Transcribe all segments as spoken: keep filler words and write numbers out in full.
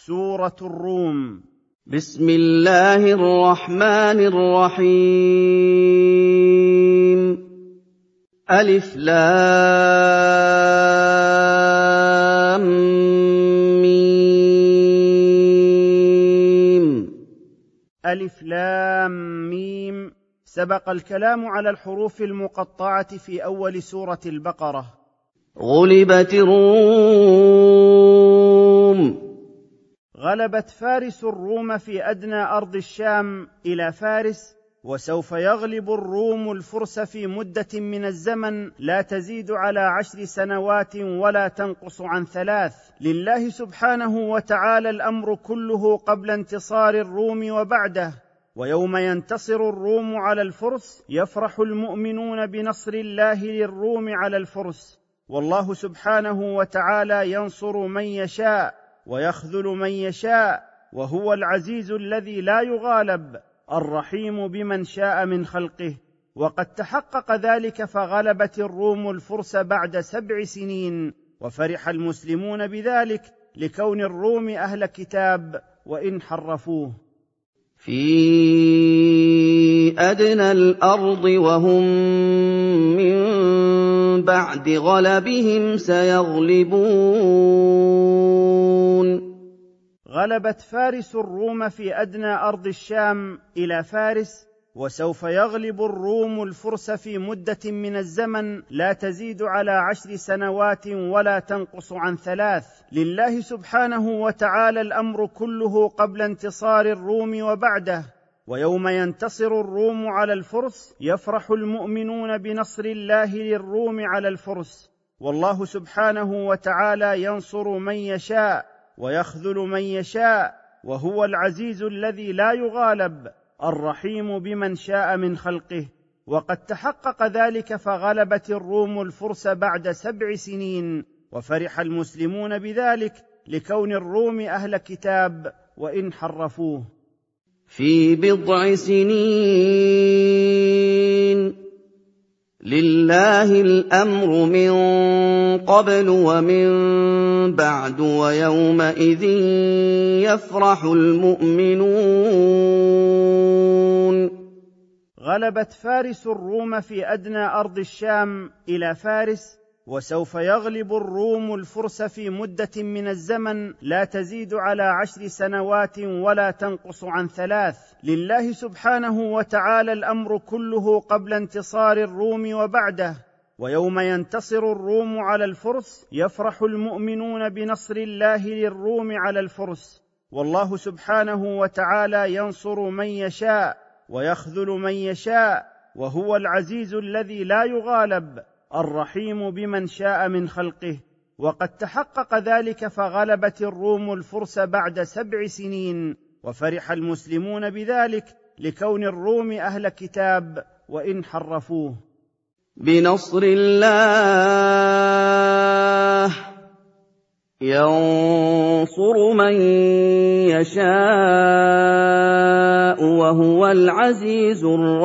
سورة الروم. بسم الله الرحمن الرحيم. ألف لام ميم. ألف لام ميم. سبق الكلام على الحروف المقطعة في أول سورة البقرة. غلبت الروم. غلبت فارس الروم في أدنى أرض الشام إلى فارس، وسوف يغلب الروم الفرس في مدة من الزمن لا تزيد على عشر سنوات ولا تنقص عن ثلاث. لله سبحانه وتعالى الأمر كله قبل انتصار الروم وبعده، ويوم ينتصر الروم على الفرس يفرح المؤمنون بنصر الله للروم على الفرس، والله سبحانه وتعالى ينصر من يشاء ويخذل من يشاء، وهو العزيز الذي لا يغالب الرحيم بمن شاء من خلقه. وقد تحقق ذلك فغلبت الروم الفرس بعد سبع سنين، وفرح المسلمون بذلك لكون الروم أهل كتاب وإن حرفوه. في أدنى الأرض وهم من بعد غلبهم سيغلبون. غلبت فارس الروم في أدنى أرض الشام إلى فارس، وسوف يغلب الروم الفرس في مدة من الزمن لا تزيد على عشر سنوات ولا تنقص عن ثلاث. لله سبحانه وتعالى الأمر كله قبل انتصار الروم وبعده، ويوم ينتصر الروم على الفرس يفرح المؤمنون بنصر الله للروم على الفرس، والله سبحانه وتعالى ينصر من يشاء ويخذل من يشاء، وهو العزيز الذي لا يغالب الرحيم بمن شاء من خلقه. وقد تحقق ذلك فغلبت الروم الفرس بعد سبع سنين، وفرح المسلمون بذلك لكون الروم أهل كتاب وإن حرفوه. في بضع سنين لله الأمر من قبل ومن بعد ويومئذ يفرح المؤمنون. غلبت فارس الروم في أدنى أرض الشام إلى فارس، وسوف يغلب الروم الفرس في مدة من الزمن لا تزيد على عشر سنوات ولا تنقص عن ثلاث. لله سبحانه وتعالى الأمر كله قبل انتصار الروم وبعده، ويوم ينتصر الروم على الفرس يفرح المؤمنون بنصر الله للروم على الفرس، والله سبحانه وتعالى ينصر من يشاء ويخذل من يشاء، وهو العزيز الذي لا يغالب الرحيم بمن شاء من خلقه. وقد تحقق ذلك فغلبت الروم الفرس بعد سبع سنين، وفرح المسلمون بذلك لكون الروم أهل كتاب وإن حرفوه. بنصر الله ينصر من يشاء وهو العزيز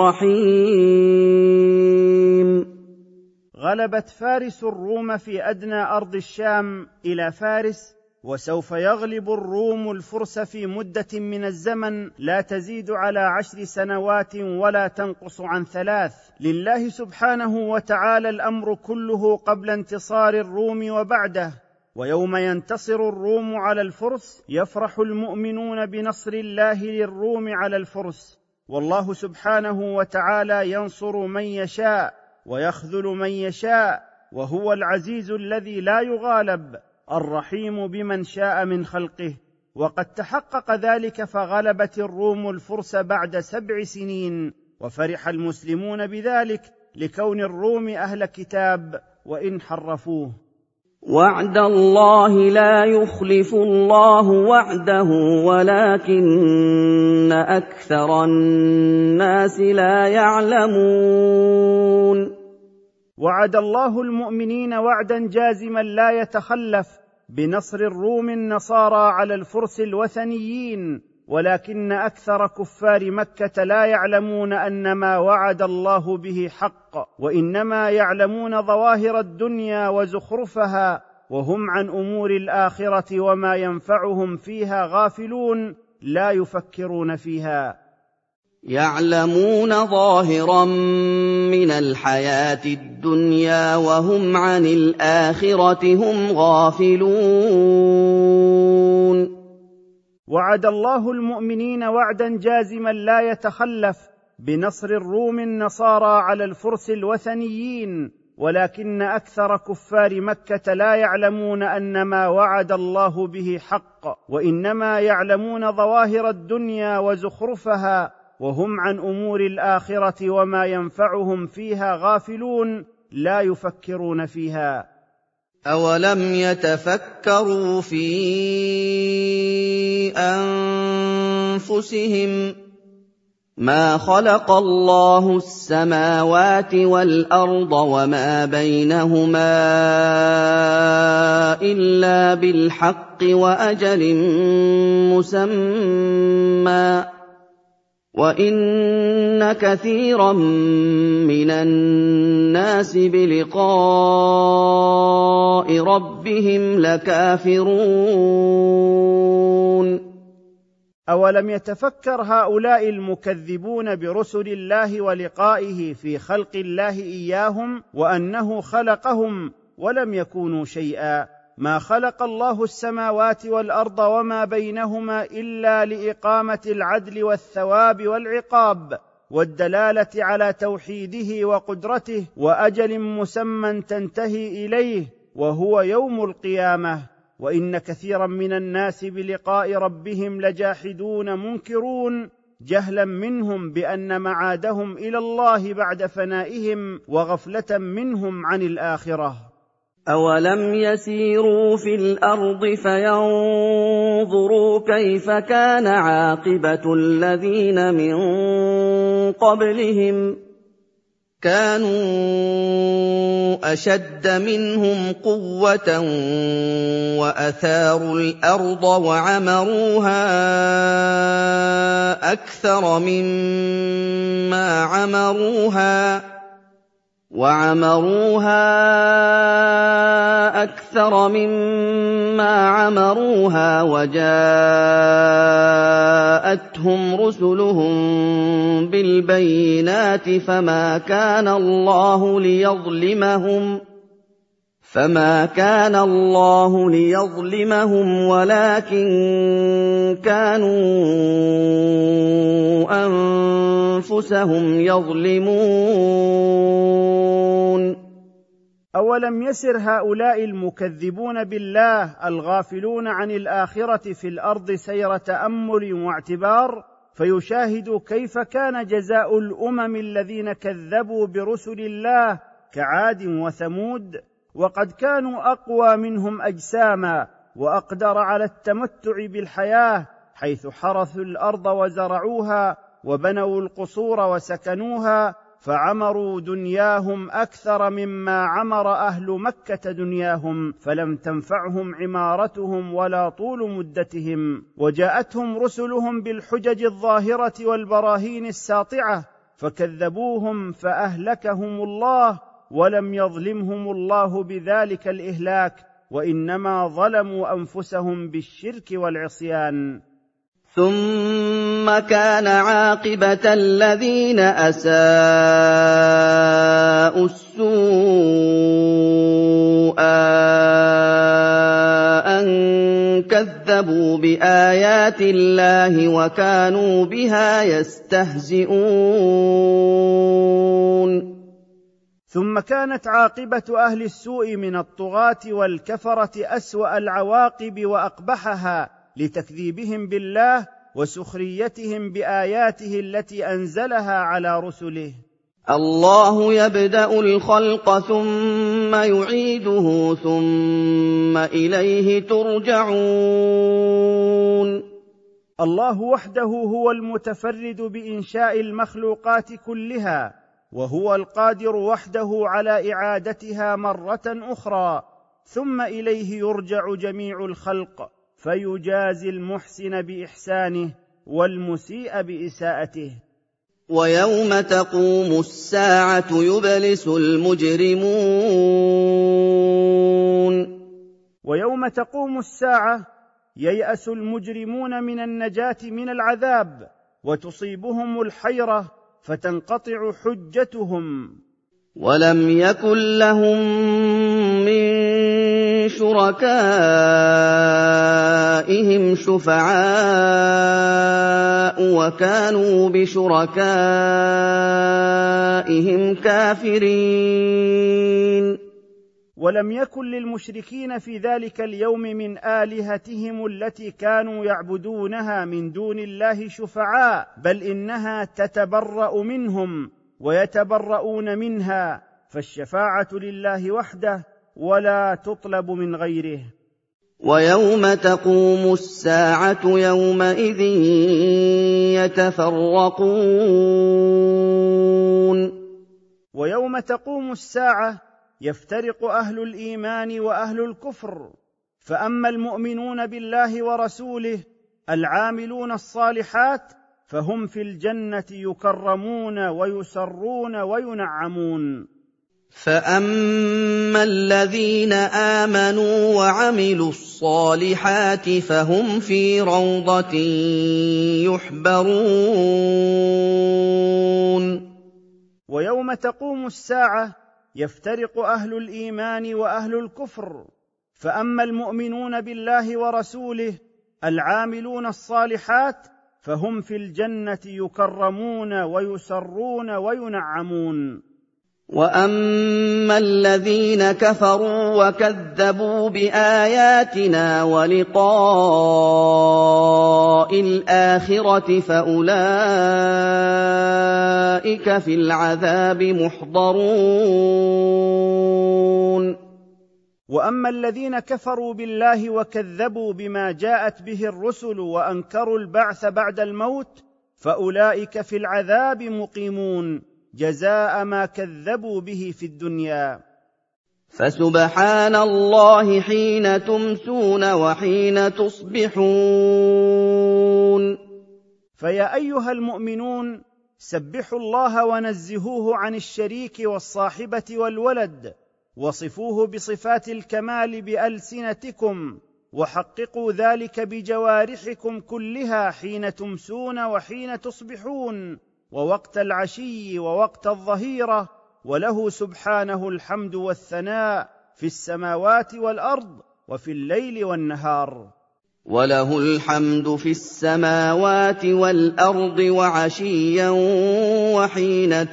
الرحيم. غلبت فارس الروم في أدنى أرض الشام إلى فارس، وسوف يغلب الروم الفرس في مدة من الزمن لا تزيد على عشر سنوات ولا تنقص عن ثلاث. لله سبحانه وتعالى الأمر كله قبل انتصار الروم وبعده، ويوم ينتصر الروم على الفرس يفرح المؤمنون بنصر الله للروم على الفرس، والله سبحانه وتعالى ينصر من يشاء ويخذل من يشاء، وهو العزيز الذي لا يغالب الرحيم بمن شاء من خلقه. وقد تحقق ذلك فغلبت الروم الفرس بعد سبع سنين، وفرح المسلمون بذلك لكون الروم أهل كتاب وإن حرفوه. وعد الله لا يخلف الله وعده ولكن أكثر الناس لا يعلمون. وعد الله المؤمنين وعدا جازما لا يتخلف بنصر الروم النصارى على الفرس الوثنيين، ولكن أكثر كفار مكة لا يعلمون أن ما وعد الله به حق، وإنما يعلمون ظواهر الدنيا وزخرفها وهم عن امور الاخره وما ينفعهم فيها غافلون لا يفكرون فيها. يعلمون ظاهرا من الحياه الدنيا وهم عن الاخره هم غافلون. وعد الله المؤمنين وعدا جازما لا يتخلف بنصر الروم النصارى على الفرس الوثنيين، ولكن اكثر كفار مكه لا يعلمون ان ما وعد الله به حق، وانما يعلمون ظواهر الدنيا وزخرفها، وهم عن امور الاخره وما ينفعهم فيها غافلون لا يفكرون فيها. أولم يتفكروا في أنفسهم ما خلق الله السماوات والأرض وما بينهما إلا بالحق وأجل مسمى وَإِنَّ كَثِيرًا مِّنَ النَّاسِ بِلِقَاءِ رَبِّهِمْ لَكَافِرُونَ. أولم يتفكر هؤلاء المكذبون برسل الله ولقائه في خلق الله إياهم، وأنه خلقهم ولم يكونوا شيئا؟ ما خلق الله السماوات والأرض وما بينهما إلا لإقامة العدل والثواب والعقاب والدلالة على توحيده وقدرته وأجل مسمى تنتهي إليه وهو يوم القيامة. وإن كثيرا من الناس بلقاء ربهم لجاحدون منكرون، جهلا منهم بأن معادهم إلى الله بعد فنائهم وغفلة منهم عن الآخرة. أولم يسيروا في الأرض فينظروا كيف كان عاقبة الذين من قبلهم كانوا أشد منهم قوة وأثاروا الأرض وعمروها أكثر مما عمروها وعمروها أكثر مما عمروها وجاءتهم رسلهم بالبينات فما كان الله ليظلمهم فما كان الله ليظلمهم ولكن كانوا أنفسهم يظلمون. أولم يسر هؤلاء المكذبون بالله الغافلون عن الآخرة في الأرض سير تأمل واعتبار فيشاهدوا كيف كان جزاء الأمم الذين كذبوا برسل الله كعاد وثمود، وقد كانوا أقوى منهم أجساما وأقدر على التمتع بالحياة، حيث حرثوا الأرض وزرعوها وبنوا القصور وسكنوها، فعمروا دنياهم أكثر مما عمر أهل مكة دنياهم، فلم تنفعهم عمارتهم ولا طول مدتهم. وجاءتهم رسلهم بالحجج الظاهرة والبراهين الساطعة فكذبوهم فأهلكهم الله، ولم يظلمهم الله بذلك الإهلاك، وإنما ظلموا أنفسهم بالشرك والعصيان. ثم كان عاقبة الذين أساءوا السوء أن كذبوا بآيات الله وكانوا بها يستهزئون. ثم كانت عاقبة أهل السوء من الطغاة والكفرة أسوأ العواقب وأقبحها، لتكذيبهم بالله وسخريتهم بآياته التي أنزلها على رسله. الله يبدأ الخلق ثم يعيده ثم إليه ترجعون. الله وحده هو المتفرد بإنشاء المخلوقات كلها، وهو القادر وحده على إعادتها مرة أخرى، ثم إليه يرجع جميع الخلق فيجازي المحسن بإحسانه والمسيء بإساءته. ويوم تقوم الساعة يبلس المجرمون ويوم تقوم الساعة ييأس المجرمون من النجاة من العذاب، وتصيبهم الحيرة فتنقطع حجتهم. ولم يكن لهم من شركائهم شفعاء وكانوا بشركائهم كافرين. ولم يكن للمشركين في ذلك اليوم من آلهتهم التي كانوا يعبدونها من دون الله شفعاء، بل إنها تتبرأ منهم ويتبرؤون منها، فالشفاعة لله وحده ولا تطلب من غيره. ويوم تقوم الساعة يومئذ يتفرقون. ويوم تقوم الساعة يفترق أهل الإيمان وأهل الكفر، فأما المؤمنون بالله ورسوله العاملون الصالحات فهم في الجنة يكرمون ويسرون وينعمون. فأما الذين آمنوا وعملوا الصالحات فهم في روضة يحبرون. ويوم تقوم الساعة يفترق أهل الإيمان وأهل الكفر، فأما المؤمنون بالله ورسوله العاملون الصالحات فهم في الجنة يكرمون ويسرون وينعمون. وأما الذين كفروا وكذبوا بآياتنا ولقاء الآخرة فأولئك في العذاب محضرون. وأما الذين كفروا بالله وكذبوا بما جاءت به الرسل وأنكروا البعث بعد الموت فأولئك في العذاب مقيمون جزاء ما كذبوا به في الدنيا. فسبحان الله حين تمسون وحين تصبحون. فيا أيها المؤمنون سبحوا الله ونزهوه عن الشريك والصاحبة والولد، وصفوه بصفات الكمال بألسنتكم، وحققوا ذلك بجوارحكم كلها حين تمسون وحين تصبحون، ووقت العشي ووقت الظهيرة، وله سبحانه الحمد والثناء في السماوات والأرض وفي الليل والنهار. وله الحمد في السماوات والأرض وعشيا وحين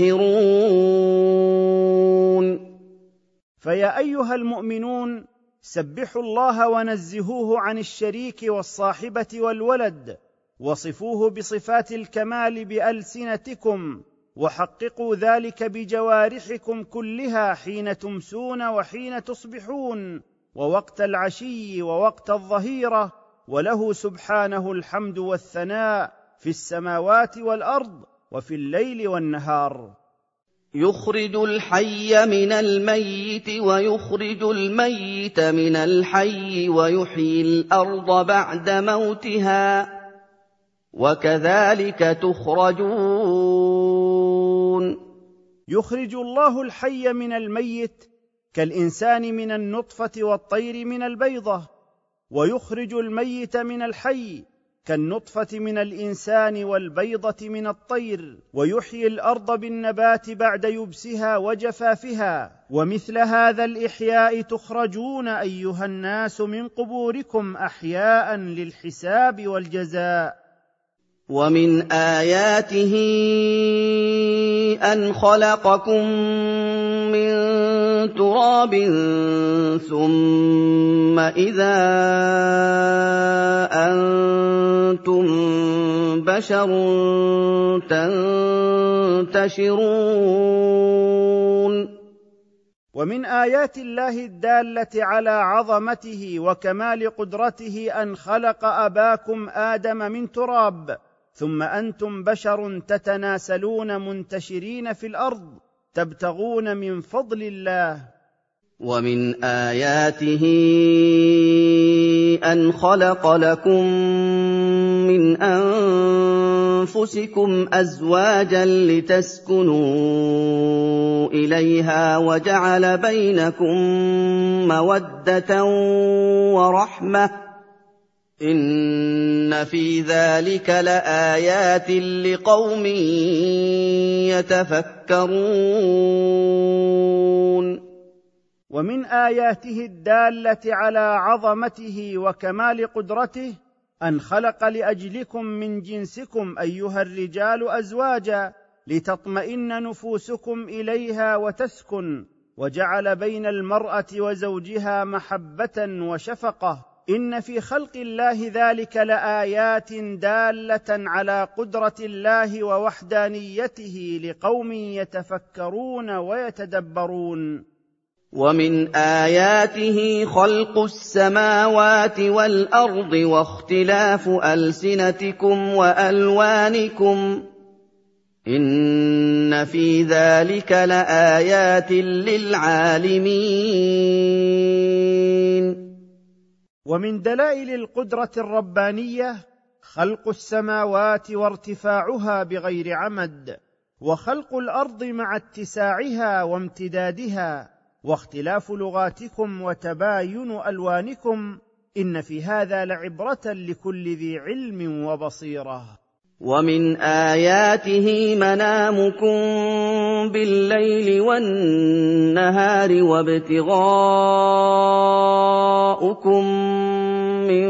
تظهرون. فيا أيها المؤمنون سبحوا الله ونزهوه عن الشريك والصاحبة والولد، وصفوه بصفات الكمال بألسنتكم، وحققوا ذلك بجوارحكم كلها حين تمسون وحين تصبحون، ووقت العشي ووقت الظهيرة، وله سبحانه الحمد والثناء في السماوات والأرض وفي الليل والنهار. يخرج الحي من الميت ويخرج الميت من الحي ويحيي الأرض بعد موتها وكذلك تخرجون. يخرج الله الحي من الميت كالإنسان من النطفة والطير من البيضة، ويخرج الميت من الحي كالنطفة من الإنسان والبيضة من الطير، ويحيي الأرض بالنبات بعد يبسها وجفافها، ومثل هذا الإحياء تخرجون أيها الناس من قبوركم أحياء للحساب والجزاء. ومن آياته أن خلقكم من تراب ثم إذا أنتم بشر تنتشرون. ومن آيات الله الدالة على عظمته وكمال قدرته أن خلق أباكم آدم من تراب، ثم أنتم بشر تتناسلون منتشرين في الأرض تبتغون من فضل الله. ومن آياته أن خلق لكم من أنفسكم أزواجا لتسكنوا إليها وجعل بينكم مودة ورحمة إن في ذلك لآيات لقوم يتفكرون. ومن آياته الدالة على عظمته وكمال قدرته أن خلق لأجلكم من جنسكم أيها الرجال أزواجا لتطمئن نفوسكم إليها وتسكن، وجعل بين المرأة وزوجها محبة وشفقة. إن في خلق الله ذلك لآيات دالة على قدرة الله ووحدانيته لقوم يتفكرون ويتدبرون. ومن آياته خلق السماوات والأرض واختلاف ألسنتكم وألوانكم إن في ذلك لآيات للعالمين. ومن دلائل القدرة الربانية خلق السماوات وارتفاعها بغير عمد، وخلق الأرض مع اتساعها وامتدادها، واختلاف لغاتكم وتباين ألوانكم إن في هذا لعبرة لكل ذي علم وبصيرة. ومن آياته منامكم بالليل والنهار وابتغاؤكم من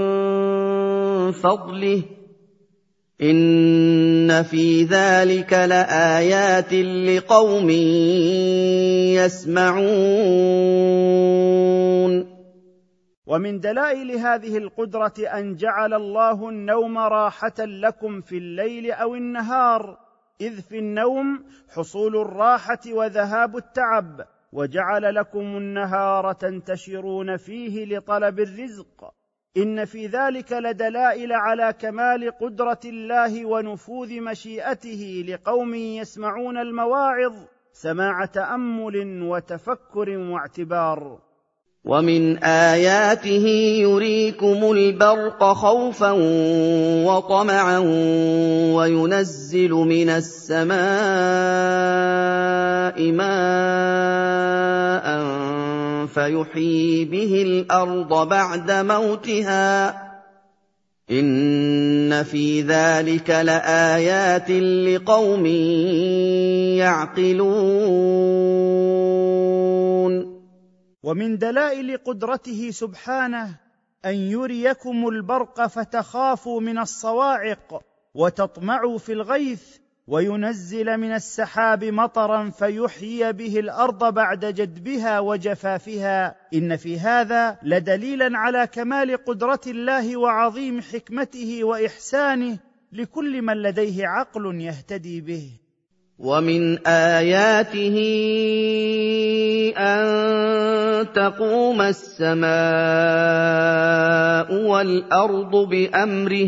فضله إن في ذلك لآيات لقوم يسمعون. ومن دلائل هذه القدرة أن جعل الله النوم راحة لكم في الليل أو النهار، إذ في النوم حصول الراحة وذهاب التعب، وجعل لكم النهار تنتشرون فيه لطلب الرزق. إن في ذلك لدلائل على كمال قدرة الله ونفوذ مشيئته لقوم يسمعون المواعظ سماع تأمل وتفكر واعتبار. ومن آياته يريكم البرق خوفا وطمعا وينزل من السماء ماء فيحيي به الأرض بعد موتها إن في ذلك لآيات لقوم يعقلون. ومن دلائل قدرته سبحانه أن يريكم البرق فتخافوا من الصواعق وتطمعوا في الغيث، وينزل من السحاب مطرا فيحيي به الأرض بعد جدبها وجفافها. إن في هذا لدليلا على كمال قدرة الله وعظيم حكمته وإحسانه لكل من لديه عقل يهتدي به. ومن آياته أن تقوم السماء والأرض بأمره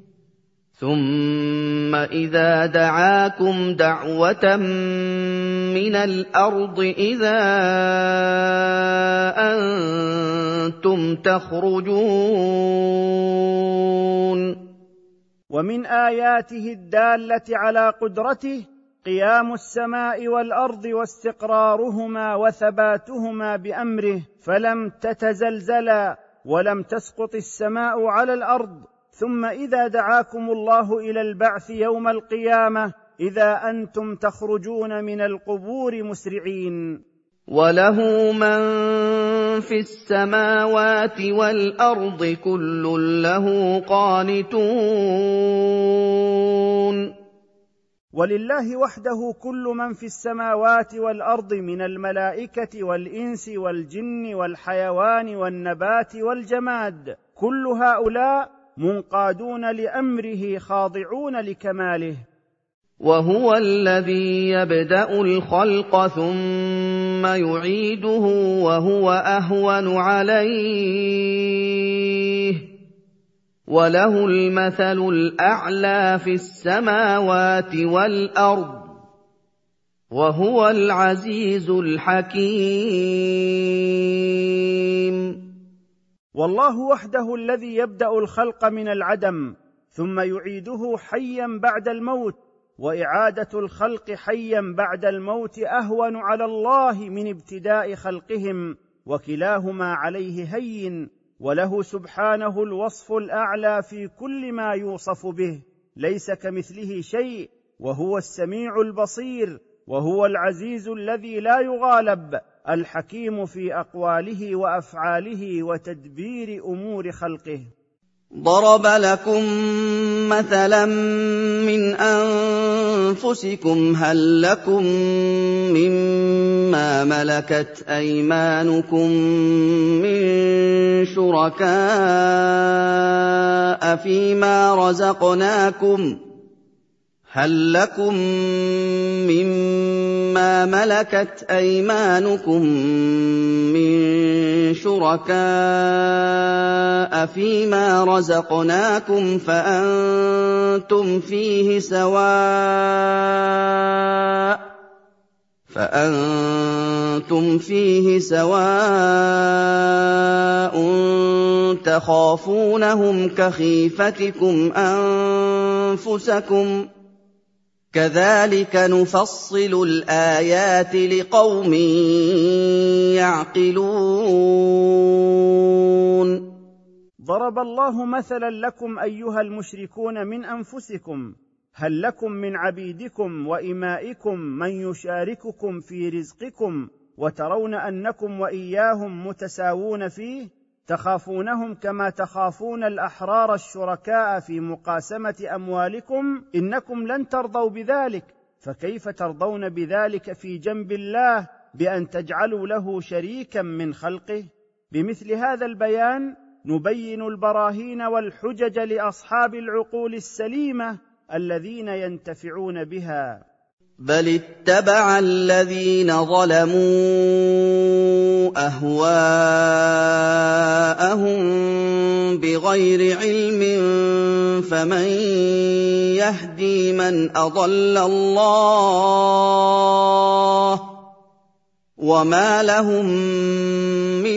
ثم إذا دعاكم دعوة من الأرض إذا أنتم تخرجون. ومن آياته الدالة على قدرته قيام السماء والأرض واستقرارهما وثباتهما بأمره، فلم تتزلزلا ولم تسقط السماء على الأرض، ثم إذا دعاكم الله إلى البعث يوم القيامة إذا أنتم تخرجون من القبور مسرعين. وله من في السماوات والأرض كل له قانتون. ولله وحده كل من في السماوات والأرض من الملائكة والإنس والجن والحيوان والنبات والجماد، كل هؤلاء منقادون لأمره خاضعون لكماله. وهو الذي يبدأ الخلق ثم يعيده وهو أهون عليه وله المثل الأعلى في السماوات والأرض وهو العزيز الحكيم. والله وحده الذي يبدأ الخلق من العدم ثم يعيده حيا بعد الموت، وإعادة الخلق حيا بعد الموت أهون على الله من ابتداء خلقهم، وكلاهما عليه هين، وله سبحانه الوصف الأعلى في كل ما يوصف به، ليس كمثله شيء، وهو السميع البصير، وهو العزيز الذي لا يغالب، الحكيم في أقواله وأفعاله وتدبير أمور خلقه. ضرب لكم مثلا من أنفسكم هل لكم مما ملكت أيمانكم من شركاء فيما رزقناكم هل لكم مما ملكت أيمانكم من شركاء فيما رزقناكم فأنتم فيه سواء فأنتم فيه سواء تخافونهم كخيفتكم أنفسكم كذلك نفصل الآيات لقوم يعقلون. ضرب الله مثلا لكم أيها المشركون من أنفسكم، هل لكم من عبيدكم وإمائكم من يشارككم في رزقكم وترون أنكم وإياهم متساوون فيه، تخافونهم كما تخافون الأحرار الشركاء في مقاسمة أموالكم، إنكم لن ترضوا بذلك، فكيف ترضون بذلك في جنب الله بأن تجعلوا له شريكا من خلقه؟ بمثل هذا البيان نبين البراهين والحجج لأصحاب العقول السليمة الذين ينتفعون بها. بل اتبع الذين ظلموا أهواءهم بغير علم فمن يهدي من أضل الله وما لهم من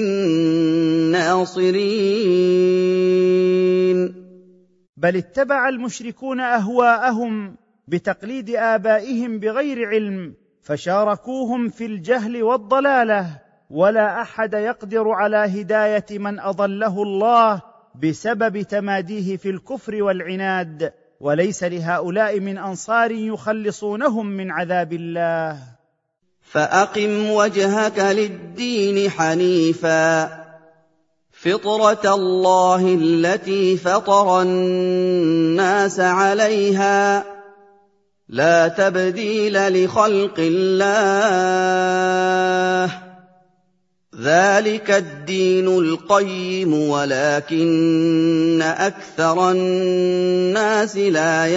ناصرين. بل اتبع المشركون أهواءهم بتقليد آبائهم بغير علم، فشاركوهم في الجهل والضلالة، ولا أحد يقدر على هداية من أضله الله بسبب تماديه في الكفر والعناد، وليس لهؤلاء من أنصار يخلصونهم من عذاب الله. فأقم وجهك للدين حنيفا فطرة الله التي فطر الناس عليها لا تبديل لخلق الله ذلك الدين القيم ولكن أكثر الناس لا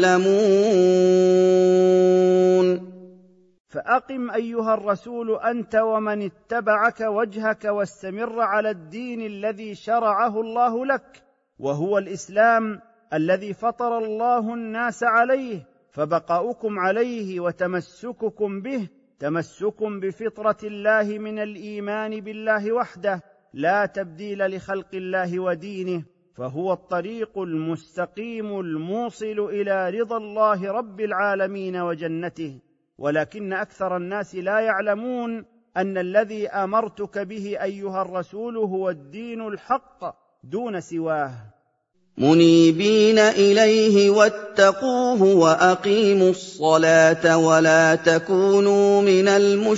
يعلمون. فأقم أيها الرسول أنت ومن اتبعك وجهك واستمر على الدين الذي شرعه الله لك، وهو الإسلام الذي فطر الله الناس عليه، فبقاؤكم عليه وتمسككم به تمسك بفطرة الله من الإيمان بالله وحده، لا تبديل لخلق الله ودينه، فهو الطريق المستقيم الموصل إلى رضا الله رب العالمين وجنته. ولكن أكثر الناس لا يعلمون أن الذي أمرتك به أيها الرسول هو الدين الحق دون سواه. منيبين إليه واتقوه وأقيموا الصلاة ولا تكونوا من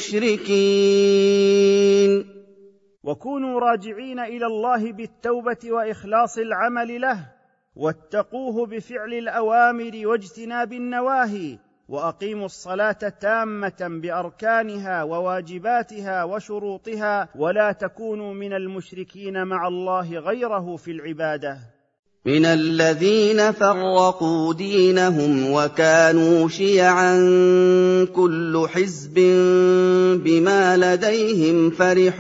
المشركين. وكونوا راجعين إلى الله بالتوبة وإخلاص العمل له، واتقوه بفعل الأوامر واجتناب النواهي، وأقيموا الصلاة تامة بأركانها وواجباتها وشروطها، ولا تكونوا من المشركين مع الله غيره في العبادة. من الذين فرقوا دينهم وكانوا شيعا كل حزب بما لديهم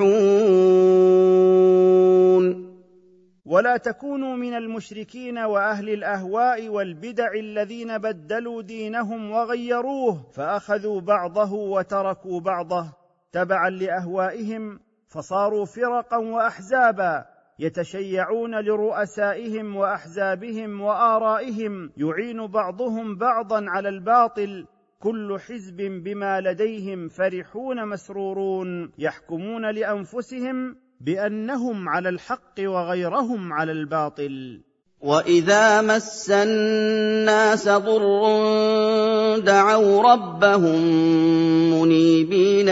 فرحون. ولا تكونوا من المشركين وأهل الأهواء والبدع الذين بدلوا دينهم وغيروه، فأخذوا بعضه وتركوا بعضه تبعا لأهوائهم، فصاروا فرقا وأحزابا، يتشيعون لرؤسائهم وأحزابهم وآرائهم، يعين بعضهم بعضا على الباطل، كل حزب بما لديهم فرحون مسرورون، يحكمون لأنفسهم بأنهم على الحق وغيرهم على الباطل. وَإِذَا مَسَّ النَّاسَ ضُرٌّ دَعَوْا رَبَّهُم مُّنِيبِينَ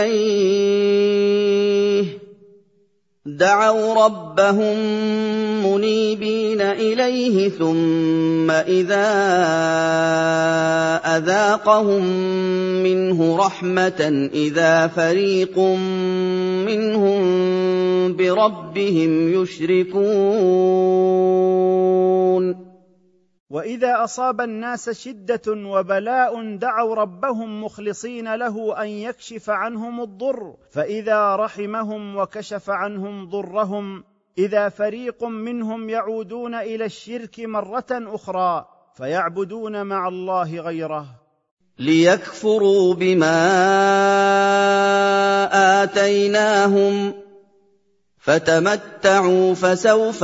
إِلَيْهِ دعوا ربهم منيبين إليه ثم إذا أذاقهم منه رحمة إذا فريق منهم بربهم يشركون. وإذا أصاب الناس شدة وبلاء دعوا ربهم مخلصين له أن يكشف عنهم الضر، فإذا رحمهم وكشف عنهم ضرهم إذا فريق منهم يعودون إلى الشرك مرة أخرى فيعبدون مع الله غيره ليكفروا بما آتيناهم فتمتعوا فسوف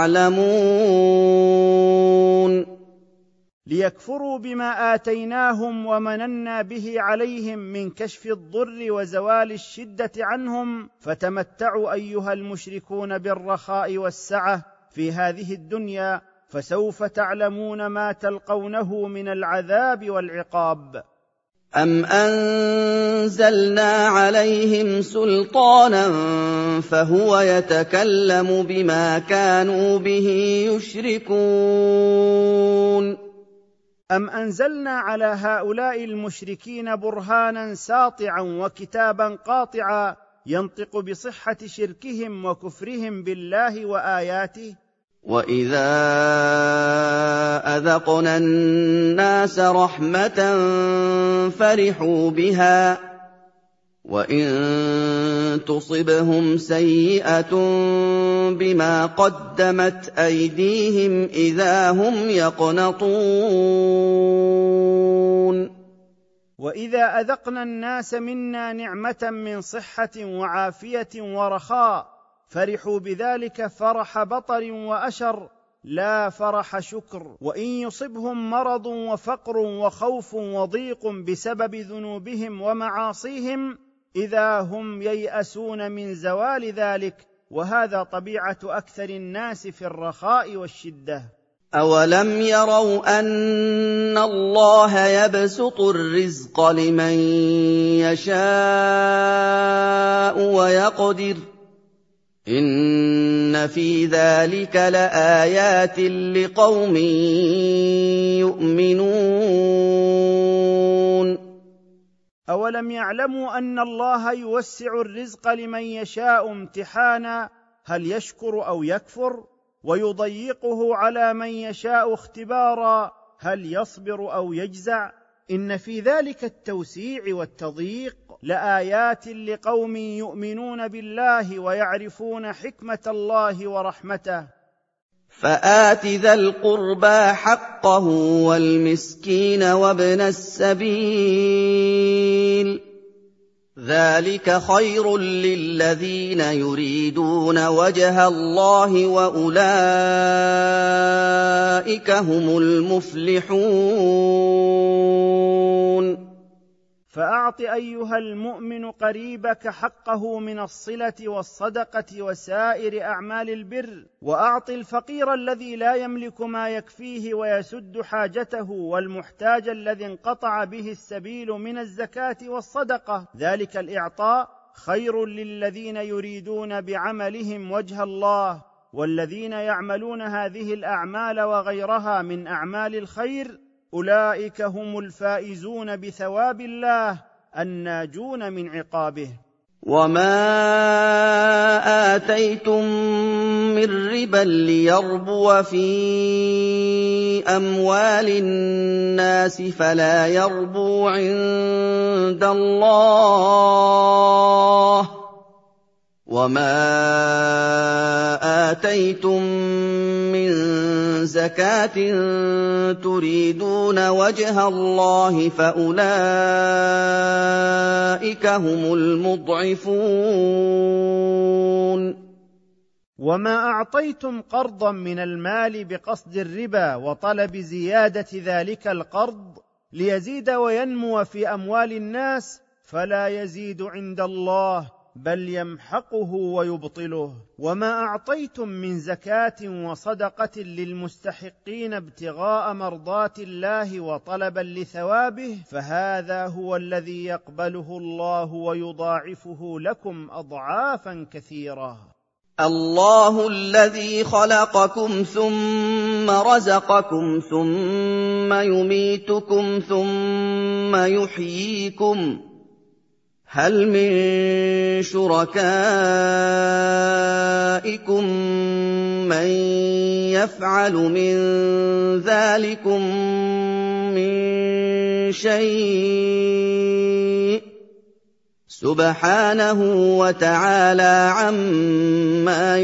تعلمون. ليكفروا بما آتيناهم ومننا به عليهم من كشف الضر وزوال الشدة عنهم، فتمتعوا أيها المشركون بالرخاء والسعة في هذه الدنيا، فسوف تعلمون ما تلقونه من العذاب والعقاب. أَمْ أَنزَلْنَا عَلَيْهِمْ سُلْطَانًا فَهُوَ يَتَكَلَّمُ بِمَا كَانُوا بِهِ يُشْرِكُونَ. أَمْ أَنزَلْنَا على هؤلاء المشركين برهانا ساطعا وكتابا قاطعا ينطق بصحة شركهم وكفرهم بالله وآياته. وَإِذَا أَذَقْنَا النَّاسَ رَحْمَةً فَرِحُوا بِهَا وَإِن تُصِبْهُمْ سَيِّئَةٌ بِمَا قَدَّمَتْ أَيْدِيهِمْ إِذَا هُمْ يَقْنَطُونَ. وإذا أذقنا الناس منا نعمة من صحة وعافية ورخاء فرحوا بذلك فرح بطر وأشر لا فرح شكر، وإن يصبهم مرض وفقر وخوف وضيق بسبب ذنوبهم ومعاصيهم إذا هم ييأسون من زوال ذلك، وهذا طبيعة أكثر الناس في الرخاء والشدة. أَوَلَمْ يَرَوْا أَنَّ اللَّهَ يَبْسُطُ الرِّزْقَ لِمَن يَشَاءُ وَيَقْدِرُ إِنَّ فِي ذَلِكَ لَآيَاتٍ لِقَوْمٍ يُؤْمِنُونَ. أولم يعلموا أن الله يوسع الرزق لمن يشاء امتحانا هل يشكر أو يكفر، ويضيقه على من يشاء اختبارا هل يصبر أو يجزع. إن في ذلك التوسيع والتضييق لآيات لقوم يؤمنون بالله ويعرفون حكمة الله ورحمته. فآت ذا القربى حقه والمسكين وابن السبيل ذلك خير للذين يريدون وجه الله وأولئك هم المفلحون. فأعط أيها المؤمن قريبك حقه من الصلة والصدقة وسائر أعمال البر، وأعط الفقير الذي لا يملك ما يكفيه ويسد حاجته والمحتاج الذي انقطع به السبيل من الزكاة والصدقة، ذلك الإعطاء خير للذين يريدون بعملهم وجه الله، والذين يعملون هذه الأعمال وغيرها من أعمال الخير أولئك هم الفائزون بثواب الله الناجون من عقابه. وما آتيتم من ربا ليربو في أموال الناس فلا يربو عند الله، وما آتيتم من زكاة تريدون وجه الله فأولئك هم المضعفون. وما أعطيتم قرضا من المال بقصد الربا وطلب زيادة ذلك القرض ليزيد وينمو في أموال الناس فلا يزيد عند الله بل يمحقه ويبطله. وما أعطيتم من زكاة وصدقة للمستحقين ابتغاء مرضات الله وطلبا لثوابه فهذا هو الذي يقبله الله ويضاعفه لكم أضعافا كثيرة. الله الذي خلقكم ثم رزقكم ثم يميتكم ثم يحييكم هل من شركائكم من يفعل من ذلكم من شيء سبحانه وتعالى عما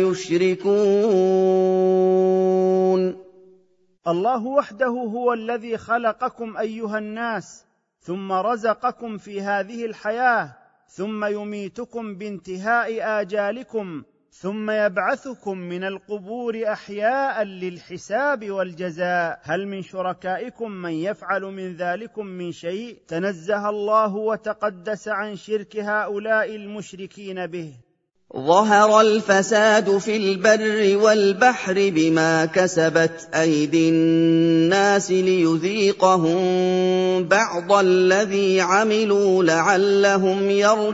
يشركون. الله وحده هو الذي خلقكم أيها الناس ثم رزقكم في هذه الحياة ثم يميتكم بانتهاء آجالكم ثم يبعثكم من القبور أحياء للحساب والجزاء. هل من شركائكم من يفعل من ذلكم من شيء؟ تنزه الله وتقدس عن شرك هؤلاء المشركين به. ظهر الفساد في البر والبحر بما كسبت أيدي الناس ليذيقهم بعض الذي عملوا لعلهم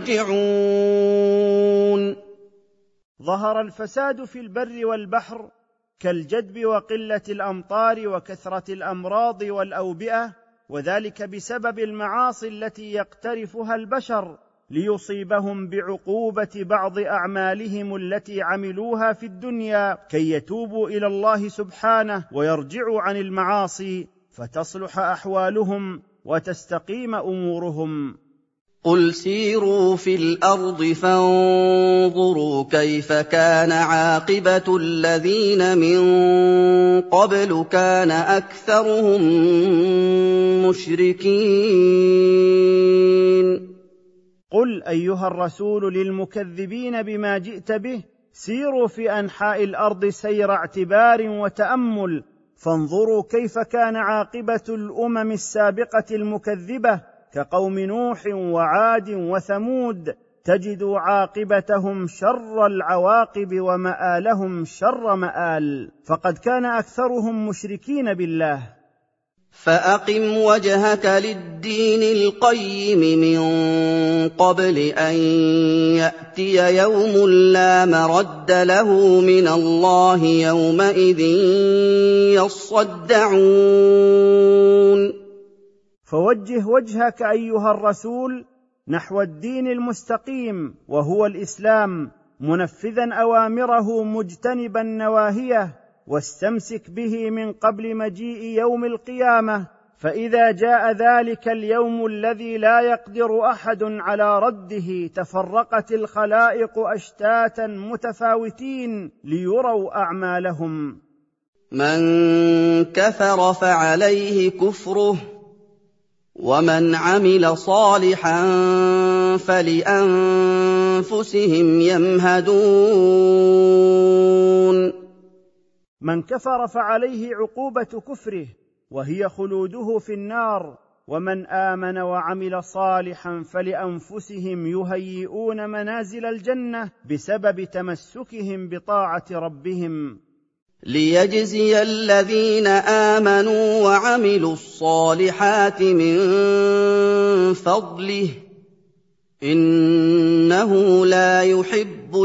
يرجعون. ظهر الفساد في البر والبحر كالجدب وقلة الأمطار وكثرة الأمراض والأوبئة، وذلك بسبب المعاصي التي يقترفها البشر ليصيبهم بعقوبة بعض أعمالهم التي عملوها في الدنيا كي يتوبوا إلى الله سبحانه ويرجعوا عن المعاصي فتصلح أحوالهم وتستقيم أمورهم. قل سيروا في الأرض فانظروا كيف كان عاقبة الذين من قبل كان أكثرهم مشركين. قل أيها الرسول للمكذبين بما جئت به سيروا في أنحاء الأرض سير اعتبار وتأمل فانظروا كيف كان عاقبة الأمم السابقة المكذبة كقوم نوح وعاد وثمود، تجد عاقبتهم شر العواقب ومآلهم شر مآل، فقد كان أكثرهم مشركين بالله. فأقم وجهك للدين القيم من قبل أن يأتي يوم لا مرد له من الله يومئذ يصدعون. فوجه وجهك أيها الرسول نحو الدين المستقيم وهو الإسلام، منفذا أوامره مجتنبا نواهيه، واستمسك به من قبل مجيء يوم القيامة، فإذا جاء ذلك اليوم الذي لا يقدر أحد على رده تفرقت الخلائق أشتاتا متفاوتين ليروا أعمالهم. من كفر فعليه كفره ومن عمل صالحا فلأنفسهم يمهدون. من كفر فعليه عقوبة كفره وهي خلوده في النار، ومن آمن وعمل صالحا فلأنفسهم يهيئون منازل الجنة بسبب تمسكهم بطاعة ربهم. ليجزي الذين آمنوا وعملوا الصالحات من فضله إنه لا يحب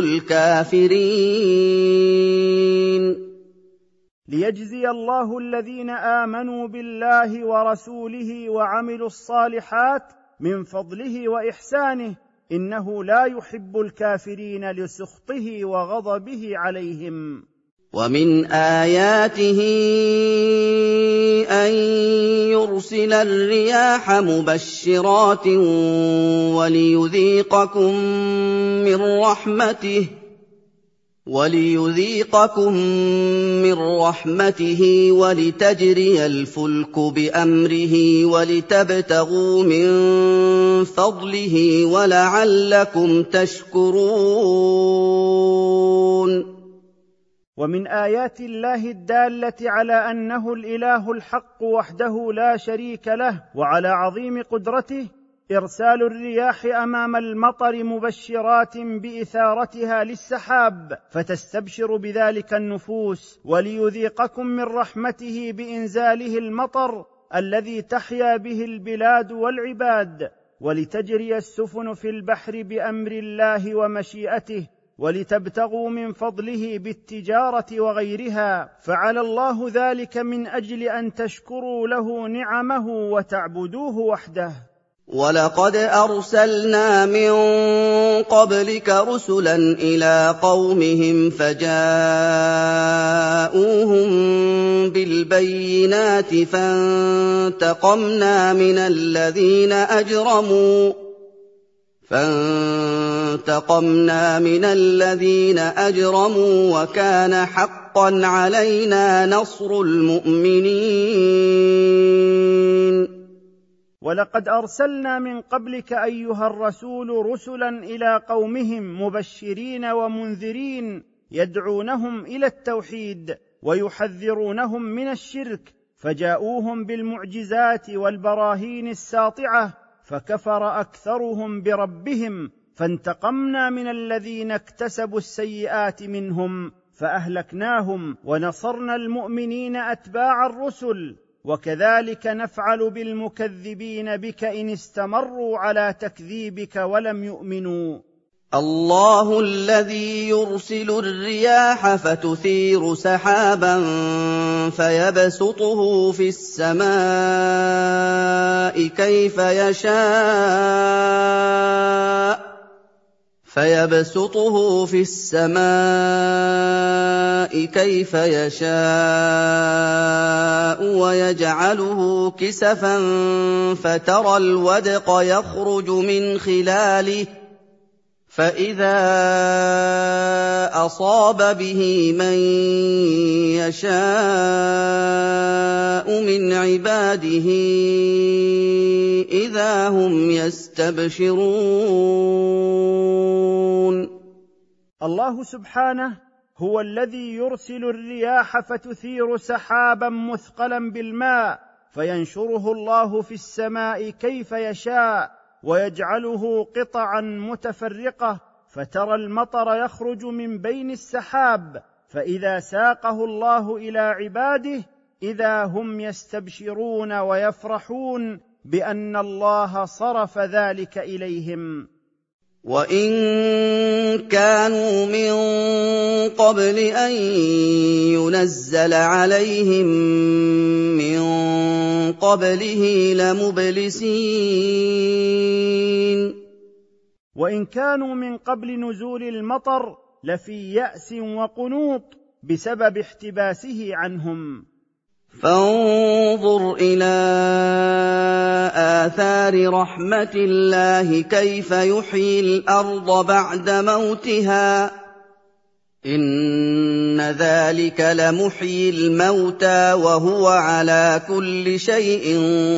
الكافرين. ليجزي الله الذين آمنوا بالله ورسوله وعملوا الصالحات من فضله وإحسانه إنه لا يحب الكافرين لسخطه وغضبه عليهم. ومن آياته أن يرسل الرياح مبشرات وليذيقكم من رحمته وليذيقكم من رحمته ولتجري الفلك بأمره ولتبتغوا من فضله ولعلكم تشكرون. ومن آيات الله الدالة على أنه الإله الحق وحده لا شريك له وعلى عظيم قدرته إرسال الرياح أمام المطر مبشرات بإثارتها للسحاب فتستبشر بذلك النفوس، وليذيقكم من رحمته بإنزاله المطر الذي تحيا به البلاد والعباد، ولتجري السفن في البحر بأمر الله ومشيئته، ولتبتغوا من فضله بالتجارة وغيرها، فعلى الله ذلك من أجل أن تشكروا له نعمه وتعبدوه وحده. وَلَقَدْ أَرْسَلْنَا مِن قَبْلِكَ رُسُلًا إِلَىٰ قَوْمِهِمْ فَجَاءُوهُم بِالْبَيِّنَاتِ فَانتَقَمْنَا مِنَ الَّذِينَ أَجْرَمُوا فَانتَقَمْنَا مِنَ الَّذِينَ أَجْرَمُوا وَكَانَ حَقًّا عَلَيْنَا نَصْرُ الْمُؤْمِنِينَ. ولقد أرسلنا من قبلك أيها الرسول رسلا إلى قومهم مبشرين ومنذرين، يدعونهم إلى التوحيد ويحذرونهم من الشرك، فجاءوهم بالمعجزات والبراهين الساطعة، فكفر أكثرهم بربهم، فانتقمنا من الذين اكتسبوا السيئات منهم فأهلكناهم، ونصرنا المؤمنين أتباع الرسل، وكذلك نفعل بالمكذبين بك إن استمروا على تكذيبك ولم يؤمنوا. الله الذي يرسل الرياح فتثير سحابا فيبسطه في السماء كيف يشاء فيبسطه في السماء كيف يشاء ويجعله كسفا فترى الودق يخرج من خلاله فإذا أصاب به من يشاء من عباده إذا هم يستبشرون. الله سبحانه هو الذي يرسل الرياح فتثير سحابا مثقلا بالماء فينشره الله في السماء كيف يشاء ويجعله قطعا متفرقة، فترى المطر يخرج من بين السحاب، فإذا ساقه الله إلى عباده إذا هم يستبشرون ويفرحون بأن الله صرف ذلك إليهم. وَإِن كَانُوا مِن قَبْلِ أَن يُنَزَّلَ عَلَيْهِم مِّن قَبْلِهِ لَمُبْلِسِينَ. وإن كانوا من قبل نزول المطر لفي يأس وقنوط بسبب احتباسه عنهم. فانظر إلى آثار رحمة الله كيف يحيي الأرض بعد موتها إن ذلك لمحيي الموتى وهو على كل شيء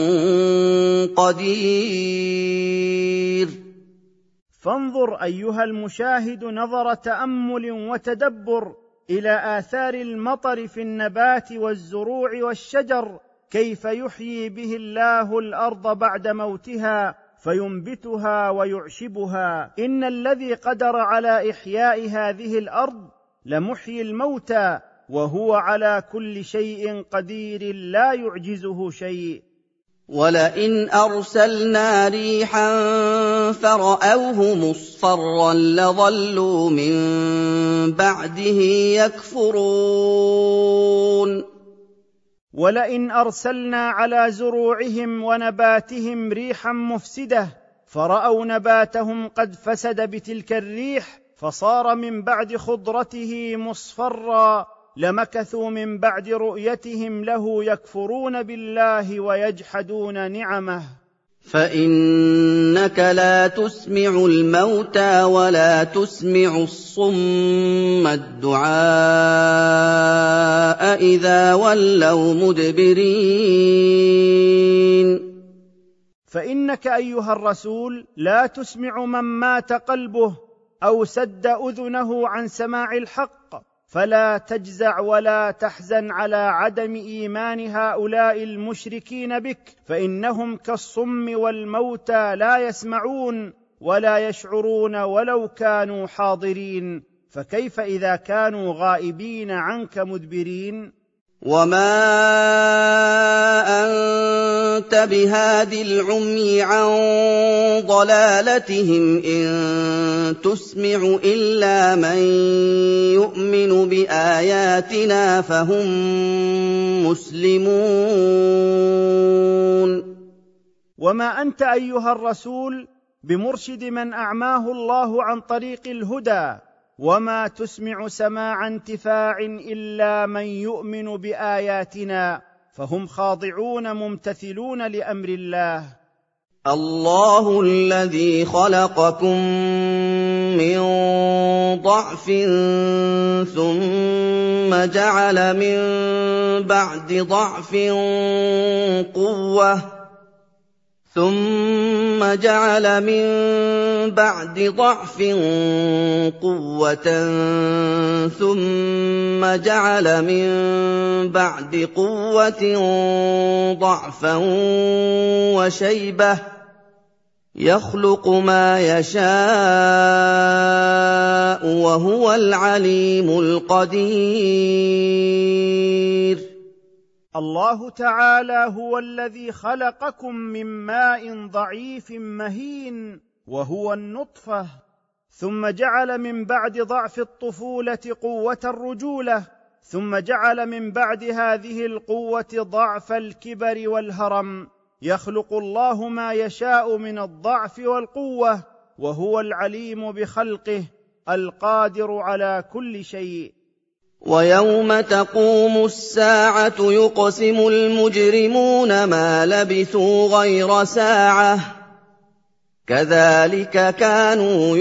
قدير. فانظر أيها المشاهد نظر تأمل وتدبر إلى آثار المطر في النبات والزروع والشجر، كيف يحيي به الله الأرض بعد موتها فينبتها ويعشبها. إن الذي قدر على إحياء هذه الأرض لمحيي الموتى وهو على كل شيء قدير لا يعجزه شيء. وَلَئِنْ أَرْسَلْنَا رِيحًا فَرَأَوْهُ مُصْفَرًّا لَّظَلُّوا مِن بَعْدِهِ يَكْفُرُونَ. وَلَئِنْ أَرْسَلْنَا عَلَى زُرُوعِهِمْ وَنَبَاتِهِمْ رِيحًا مُفْسِدَةً فَرَأَوْا نَبَاتَهُمْ قَدْ فَسَدَ بتلك الريح فصار من بعد خضرته مصفرًا لمكثوا من بعد رؤيتهم له يكفرون بالله ويجحدون نعمه. فإنك لا تسمع الموتى ولا تسمع الصم الدعاء إذا ولوا مدبرين. فإنك أيها الرسول لا تسمع من مات قلبه أو سد أذنه عن سماع الحق، فلا تجزع ولا تحزن على عدم إيمان هؤلاء المشركين بك، فإنهم كالصم والموتى لا يسمعون ولا يشعرون ولو كانوا حاضرين، فكيف إذا كانوا غائبين عنك مدبرين؟ وما أنت بهاد العمي عن ضلالتهم إن تسمع إلا من يؤمن بآياتنا فهم مسلمون. وما أنت أيها الرسول بمرشد من أعماه الله عن طريق الهدى، وما تسمع سماع انتفاع إلا من يؤمن بآياتنا، فهم خاضعون ممتثلون لأمر الله. الله الذي خلقكم من ضعف ثم جعل من بعد ضعف قوة ثم جعل من بعد ضعف قوة ثم جعل من بعد قوة ضعفا وشيبة يخلق ما يشاء وهو العليم القدير. الله تعالى هو الذي خلقكم من ماء ضعيف مهين وهو النطفة، ثم جعل من بعد ضعف الطفولة قوة الرجولة، ثم جعل من بعد هذه القوة ضعف الكبر والهرم. يخلق الله ما يشاء من الضعف والقوة، وهو العليم بخلقه القادر على كل شيء. ويوم تقوم الساعة يقسم المجرمون ما لبثوا غير ساعة كذلك كانوا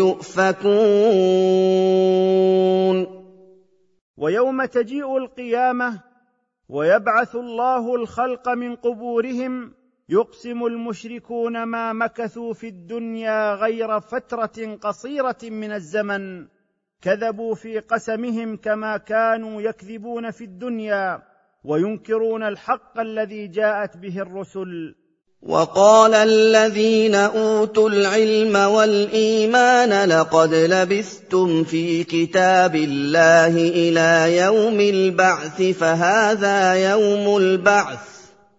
يؤفكون. ويوم تجيء القيامة ويبعث الله الخلق من قبورهم يقسم المشركون ما مكثوا في الدنيا غير فترة قصيرة من الزمن، كذبوا في قسمهم كما كانوا يكذبون في الدنيا وينكرون الحق الذي جاءت به الرسل. وقال الذين أوتوا العلم والإيمان لقد لبثتم في كتاب الله إلى يوم البعث فهذا يوم البعث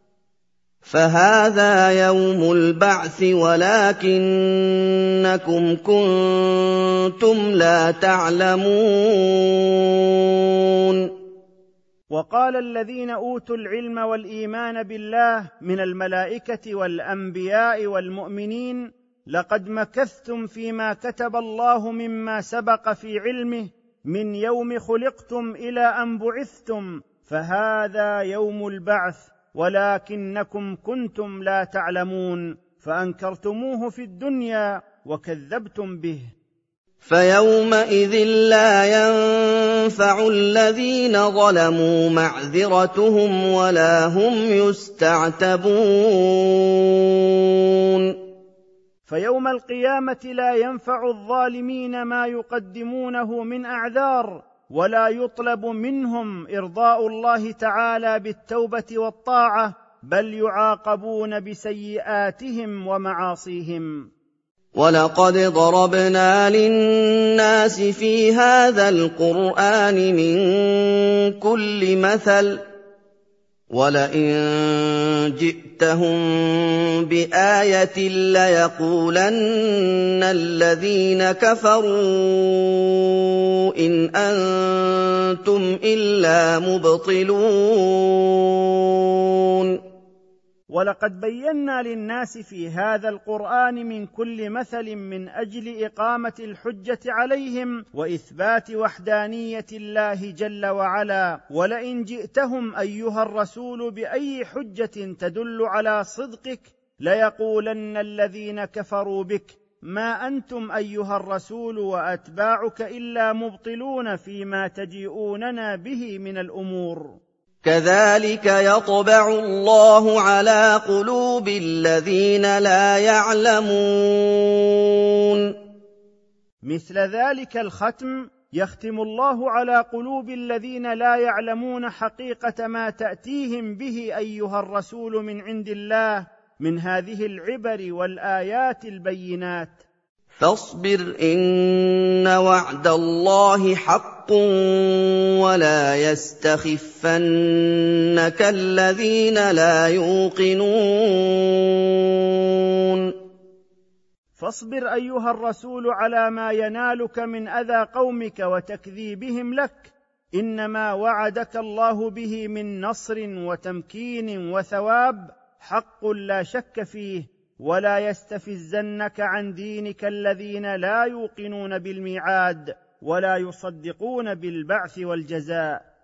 فهذا يوم البعث ولكنكم كنتم لا تعلمون. وقال الذين أوتوا العلم والإيمان بالله من الملائكة والأنبياء والمؤمنين لقد مكثتم فيما كتب الله مما سبق في علمه من يوم خلقتم إلى أن بعثتم، فهذا يوم البعث ولكنكم كنتم لا تعلمون، فأنكرتموه في الدنيا وكذبتم به. فيومئذ لا ينفع الذين ظلموا معذرتهم ولا هم يستعتبون. فيوم القيامة لا ينفع الظالمين ما يقدمونه من أعذار، ولا يطلب منهم إرضاء الله تعالى بالتوبة والطاعة، بل يعاقبون بسيئاتهم ومعاصيهم. ولقد ضربنا للناس في هذا القرآن من كل مثل ولئن جئتهم بآية ليقولن الذين كفروا إن أنتم إلا مبطلون. ولقد بينا للناس في هذا القرآن من كل مثل من أجل إقامة الحجة عليهم وإثبات وحدانية الله جل وعلا. ولئن جئتهم أيها الرسول بأي حجة تدل على صدقك ليقولن الذين كفروا بك ما أنتم أيها الرسول وأتباعك إلا مبطلون فيما تجيئوننا به من الأمور. كذلك يطبع الله على قلوب الذين لا يعلمون. مثل ذلك الختم يختم الله على قلوب الذين لا يعلمون حقيقه ما تاتيهم به ايها الرسول من عند الله من هذه العبر والايات البينات. فاصبر إن وعد الله حق ولا يستخفنك الذين لا يوقنون. فاصبر ايها الرسول على ما ينالك من اذى قومك وتكذيبهم لك، انما وعدك الله به من نصر وتمكين وثواب حق لا شك فيه، ولا يستفزنك عن دينك الذين لا يوقنون بالميعاد ولا يصدقون بالبعث والجزاء.